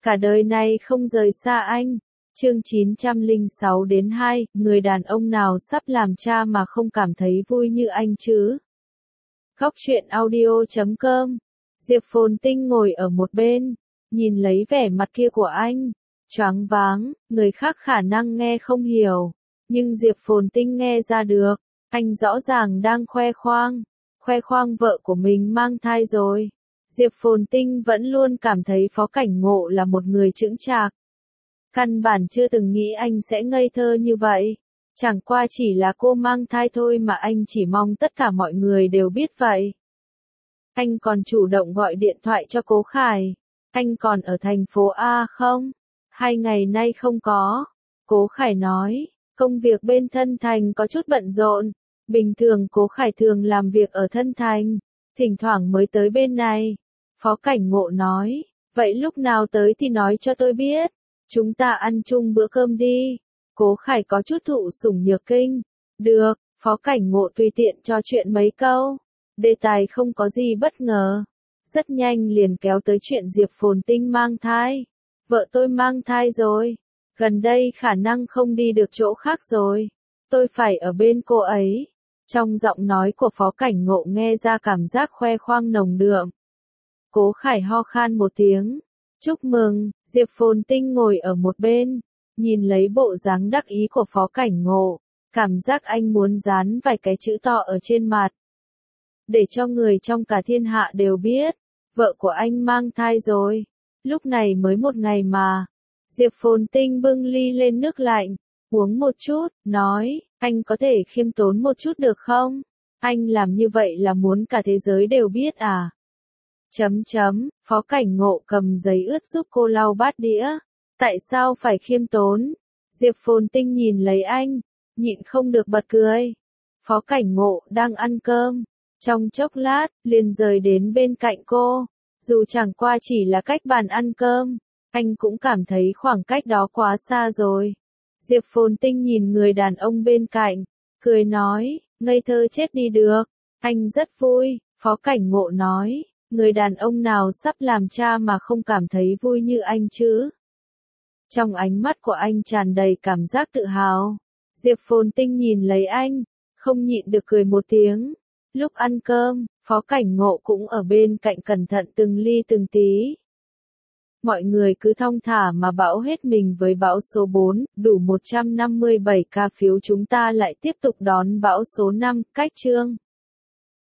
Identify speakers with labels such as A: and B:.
A: cả đời này không rời xa anh. Chương 906 đến 2, người đàn ông nào sắp làm cha mà không cảm thấy vui như anh chứ? Góc truyện audio.com. Diệp Phồn Tinh ngồi ở một bên, nhìn lấy vẻ mặt kia của anh, choáng váng, người khác khả năng nghe không hiểu, nhưng Diệp Phồn Tinh nghe ra được, anh rõ ràng đang khoe khoang vợ của mình mang thai rồi. Diệp Phồn Tinh vẫn luôn cảm thấy Phó Cảnh Ngộ là một người chững chạc. Căn bản chưa từng nghĩ anh sẽ ngây thơ như vậy. Chẳng qua chỉ là cô mang thai thôi mà anh chỉ mong tất cả mọi người đều biết vậy. Anh còn chủ động gọi điện thoại cho Cố Khải. Anh còn ở thành phố A không? 2 ngày nay không có. Cố Khải nói, công việc bên Thân Thành có chút bận rộn. Bình thường Cố Khải thường làm việc ở Thân Thành, thỉnh thoảng mới tới bên này. Phó Cảnh Ngộ nói, vậy lúc nào tới thì nói cho tôi biết. Chúng ta ăn chung bữa cơm đi. Cố Khải có chút thụ sủng nhược kinh. Được, Phó Cảnh Ngộ tùy tiện trò chuyện mấy câu. Đề tài không có gì bất ngờ. Rất nhanh liền kéo tới chuyện Diệp Phồn Tinh mang thai. Vợ tôi mang thai rồi. Gần đây khả năng không đi được chỗ khác rồi. Tôi phải ở bên cô ấy. Trong giọng nói của Phó Cảnh Ngộ nghe ra cảm giác khoe khoang nồng đượm. Cố Khải ho khan một tiếng. Chúc mừng, Diệp Phồn Tinh ngồi ở một bên, nhìn lấy bộ dáng đắc ý của Phó Cảnh Ngộ, cảm giác anh muốn dán vài cái chữ to ở trên mặt. Để cho người trong cả thiên hạ đều biết, vợ của anh mang thai rồi. Lúc này mới 1 ngày mà. Diệp Phồn Tinh bưng ly lên nước lạnh, uống một chút, nói, anh có thể khiêm tốn một chút được không? Anh làm như vậy là muốn cả thế giới đều biết à? Phó Cảnh Ngộ cầm giấy ướt giúp cô lau bát đĩa. Tại sao phải khiêm tốn? Diệp Phồn Tinh nhìn lấy anh, nhịn không được bật cười. Phó Cảnh Ngộ đang ăn cơm. Trong chốc lát, liền rời đến bên cạnh cô. Dù chẳng qua chỉ là cách bàn ăn cơm, anh cũng cảm thấy khoảng cách đó quá xa rồi. Diệp Phồn Tinh nhìn người đàn ông bên cạnh, cười nói, ngây thơ chết đi được. Anh rất vui, Phó Cảnh Ngộ nói. Người đàn ông nào sắp làm cha mà không cảm thấy vui như anh chứ? Trong ánh mắt của anh tràn đầy cảm giác tự hào. Diệp Phồn Tinh nhìn lấy anh, không nhịn được cười một tiếng. Lúc ăn cơm, Phó Cảnh Ngộ cũng ở bên cạnh cẩn thận từng ly từng tí. Mọi người cứ thong thả mà bão hết mình với bão số 4, đủ 157 ca phiếu chúng ta lại tiếp tục đón bão số 5, cách chương.